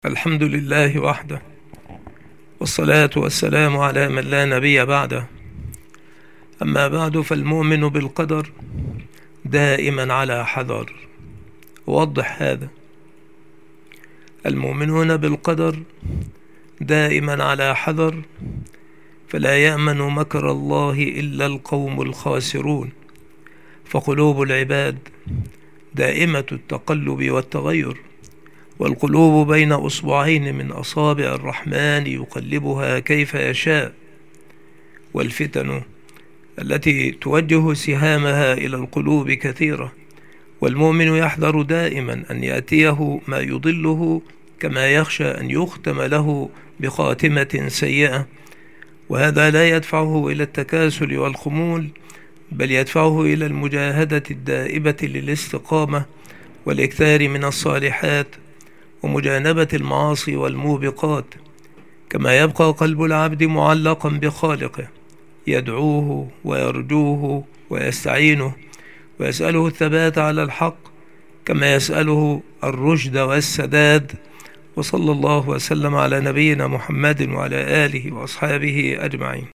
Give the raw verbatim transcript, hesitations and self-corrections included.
الحمد لله وحده، والصلاة والسلام على من لا نبي بعده. أما بعد، فالمؤمن بالقدر دائما على حذر. أوضح هذا: المؤمنون بالقدر دائما على حذر، فلا يأمن مكر الله إلا القوم الخاسرون. فقلوب العباد دائمة التقلب والتغير، والقلوب بين أصبعين من أصابع الرحمن يقلبها كيف يشاء. والفتن التي توجه سهامها إلى القلوب كثيرة، والمؤمن يحذر دائما أن يأتيه ما يضله، كما يخشى أن يختم له بخاتمة سيئة. وهذا لا يدفعه إلى التكاسل والخمول، بل يدفعه إلى المجاهدة الدائبة للاستقامة والإكثار من الصالحات ومجانبة المعاصي والموبقات. كما يبقى قلب العبد معلقا بخالقه، يدعوه ويرجوه ويستعينه ويسأله الثبات على الحق، كما يسأله الرشد والسداد. وصلى الله وسلم على نبينا محمد وعلى آله وأصحابه أجمعين.